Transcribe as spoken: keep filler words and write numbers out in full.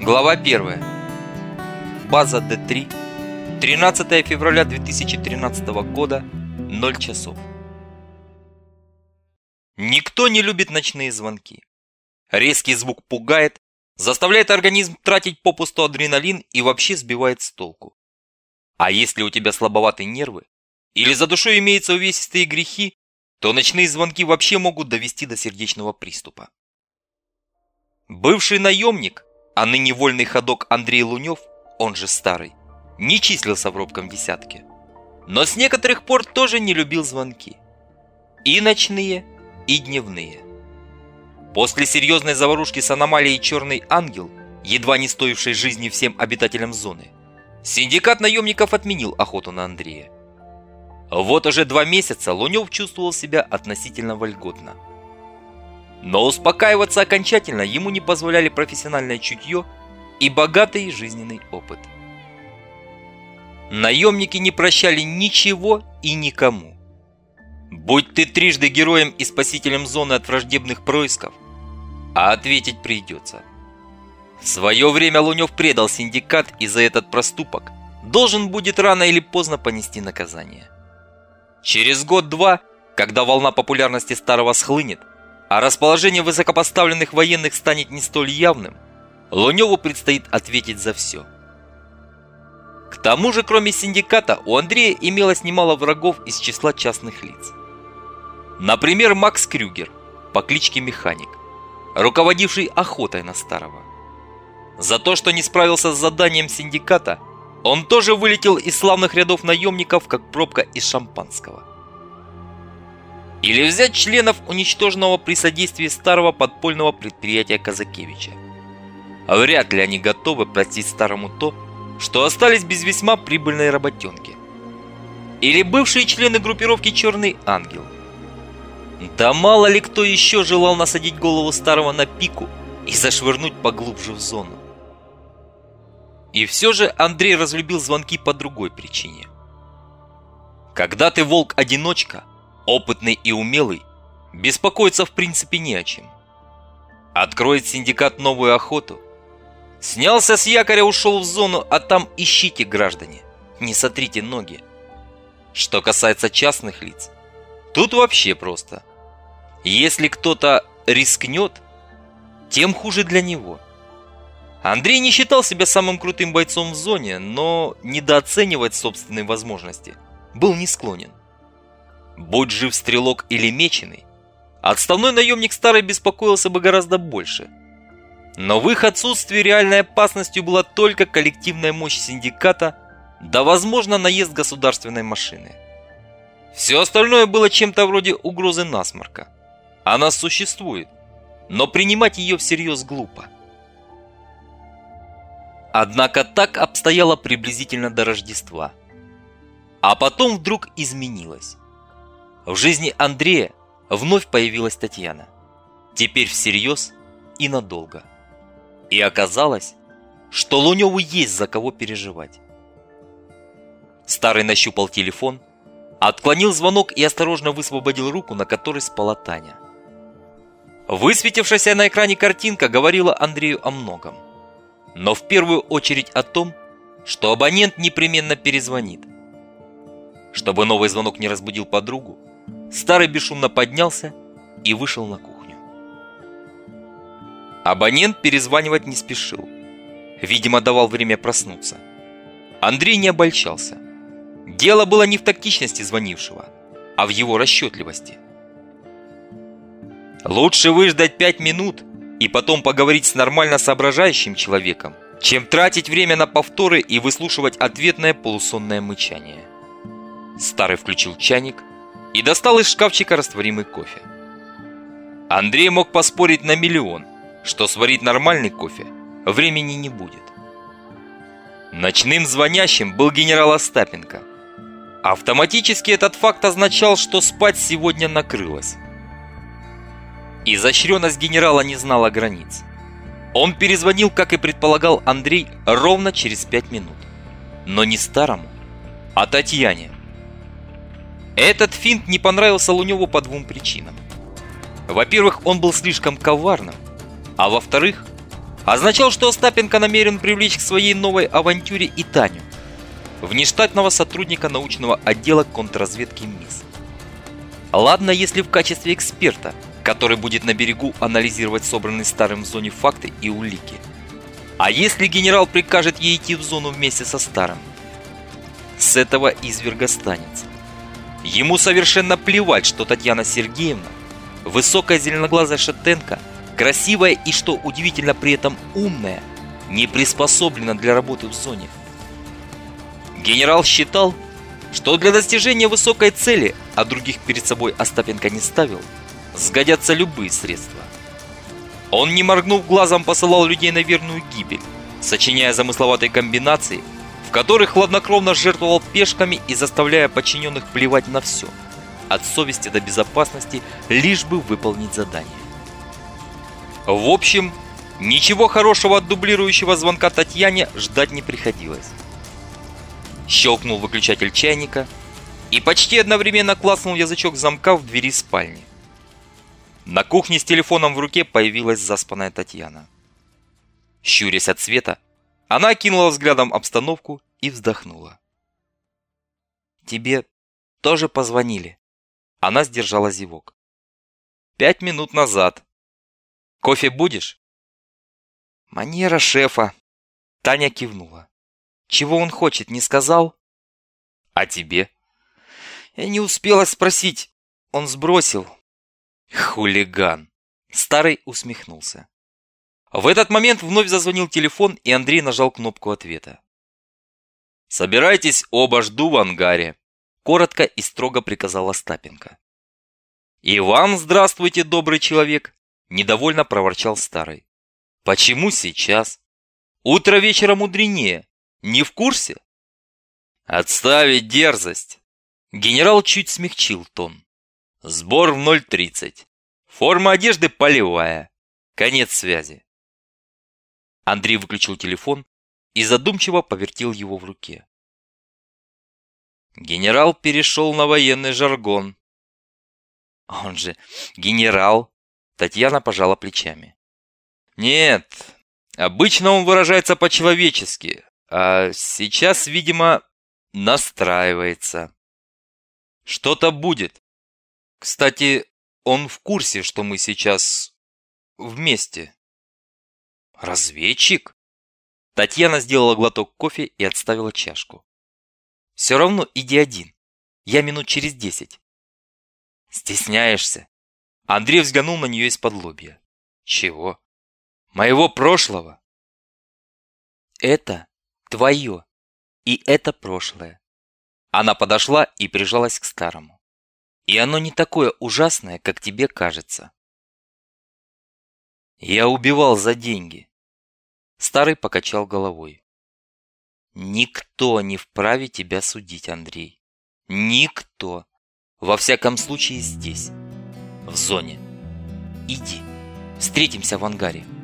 Глава первая. База Д три. тринадцатое февраля две тысячи тринадцатого года. ноль часов. Никто не любит ночные звонки. Резкий звук пугает, заставляет организм тратить попусту адреналин и вообще сбивает с толку. А если у тебя слабоватые нервы или за душой имеются увесистые грехи, то ночные звонки вообще могут довести до сердечного приступа. Бывший наемник, а ныне вольный ходок Андрей Лунев, он же Старый, не числился в робком десятке. Но с некоторых пор тоже не любил звонки. И ночные, и дневные. После серьезной заварушки с аномалией «Черный ангел», едва не стоившей жизни всем обитателям зоны, синдикат наемников отменил охоту на Андрея. Вот уже два месяца Лунев чувствовал себя относительно вольготно. Но успокаиваться окончательно ему не позволяли профессиональное чутье и богатый жизненный опыт. Наемники не прощали ничего и никому. Будь ты трижды героем и спасителем зоны от враждебных происков, а ответить придется. В свое время Лунев предал синдикат и за этот проступок должен будет рано или поздно понести наказание. Через год-два, когда волна популярности Старого схлынет, а расположение высокопоставленных военных станет не столь явным, Луневу предстоит ответить за все. К тому же, кроме синдиката, у Андрея имелось немало врагов из числа частных лиц. Например, Макс Крюгер по кличке Механик, руководивший охотой на Старого. За то, что не справился с заданием синдиката, он тоже вылетел из славных рядов наемников, как пробка из шампанского. Или взять членов уничтоженного при содействии Старого подпольного предприятия Казакевича. Вряд ли они готовы простить Старому то, что остались без весьма прибыльной работенки. Или бывшие члены группировки «Черный ангел». Да мало ли кто еще желал насадить голову Старого на пику и зашвырнуть поглубже в зону. И все же Андрей разлюбил звонки по другой причине. Когда ты волк-одиночка, опытный и умелый, беспокоиться в принципе не о чем. Откроет синдикат новую охоту. Снялся с якоря, ушел в зону, а там ищите, граждане, не сотрите ноги. Что касается частных лиц, тут вообще просто. Если кто-то рискнет, тем хуже для него. Андрей не считал себя самым крутым бойцом в зоне, но недооценивать собственные возможности был не склонен. Будь жив стрелок или меченый, отставной наемник Старый беспокоился бы гораздо больше. Но в их отсутствии реальной опасностью была только коллективная мощь синдиката, да, возможно, наезд государственной машины. Все остальное было чем-то вроде угрозы насморка. Она существует, но принимать ее всерьез глупо. Однако так обстояло приблизительно до Рождества. А потом вдруг изменилось. В жизни Андрея вновь появилась Татьяна. Теперь всерьез и надолго. И оказалось, что Луневу есть за кого переживать. Старый нащупал телефон, отклонил звонок и осторожно высвободил руку, на которой спала Таня. Высветившаяся на экране картинка говорила Андрею о многом. Но в первую очередь о том, что абонент непременно перезвонит. Чтобы новый звонок не разбудил подругу, Старый бесшумно поднялся и вышел на кухню. Абонент перезванивать не спешил. Видимо, давал время проснуться. Андрей не обольщался. Дело было не в тактичности звонившего, а в его расчетливости. Лучше выждать пять минут и потом поговорить с нормально соображающим человеком, чем тратить время на повторы и выслушивать ответное полусонное мычание. Старый включил чайник и достал из шкафчика растворимый кофе. Андрей мог поспорить на миллион, что сварить нормальный кофе времени не будет. Ночным звонящим был генерал Остапенко. Автоматически этот факт означал, что спать сегодня накрылось. Изощренность генерала не знала границ. Он перезвонил, как и предполагал Андрей, ровно через пять минут. Но не Старому, а Татьяне. Этот финт не понравился Луневу по двум причинам. Во-первых, он был слишком коварным, а во-вторых, означал, что Остапенко намерен привлечь к своей новой авантюре и Таню, внештатного сотрудника научного отдела контрразведки МИС. Ладно, если в качестве эксперта, который будет на берегу анализировать собранные Старым в зоне факты и улики. А если генерал прикажет ей идти в зону вместе со Старым? С этого изверга станется. Ему совершенно плевать, что Татьяна Сергеевна, высокая зеленоглазая шатенка, красивая и, что удивительно при этом умная, не приспособлена для работы в зоне. Генерал считал, что для достижения высокой цели, а других перед собой Остапенко не ставил, сгодятся любые средства. Он, не моргнув глазом, посылал людей на верную гибель, сочиняя замысловатые комбинации, в которых хладнокровно жертвовал пешками и заставляя подчиненных плевать на все, от совести до безопасности, лишь бы выполнить задание. В общем, ничего хорошего от дублирующего звонка Татьяне ждать не приходилось. Щелкнул выключатель чайника, и почти одновременно клацнул язычок замка в двери спальни. На кухне с телефоном в руке появилась заспанная Татьяна. Щурясь от света, она окинула взглядом обстановку и вздохнула. «Тебе тоже позвонили?» Она сдержала зевок. «Пять минут назад. Кофе будешь?» «Манера шефа». Таня кивнула. «Чего он хочет, не сказал?» «А тебе?» «Я не успела спросить. Он сбросил». «Хулиган!» Старый усмехнулся. В этот момент вновь зазвонил телефон, и Андрей нажал кнопку ответа. «Собирайтесь оба, жду в ангаре», — коротко и строго приказал Остапенко. «И вам здравствуйте, добрый человек», — недовольно проворчал Старый. «Почему сейчас? Утро вечера мудренее. Не в курсе?» «Отставить дерзость!» Генерал чуть смягчил тон. «Сбор в ноль тридцать. Форма одежды полевая. Конец связи». Андрей выключил телефон и задумчиво повертел его в руке. Генерал перешел на военный жаргон. «Он же генерал!» Татьяна пожала плечами. «Нет, обычно он выражается по-человечески, а сейчас, видимо, настраивается. Что-то будет. Кстати, он в курсе, что мы сейчас вместе». «Разведчик?» Татьяна сделала глоток кофе и отставила чашку. «Все равно иди один. Я минут через десять». «Стесняешься?» Андрей взглянул на нее из-под лобья. «Чего? Моего прошлого?» «Это твое. И это прошлое». Она подошла и прижалась к Старому. «И оно не такое ужасное, как тебе кажется». «Я убивал за деньги». Старый покачал головой. «Никто не вправе тебя судить, Андрей. Никто. Во всяком случае здесь, в зоне. Иди, встретимся в ангаре».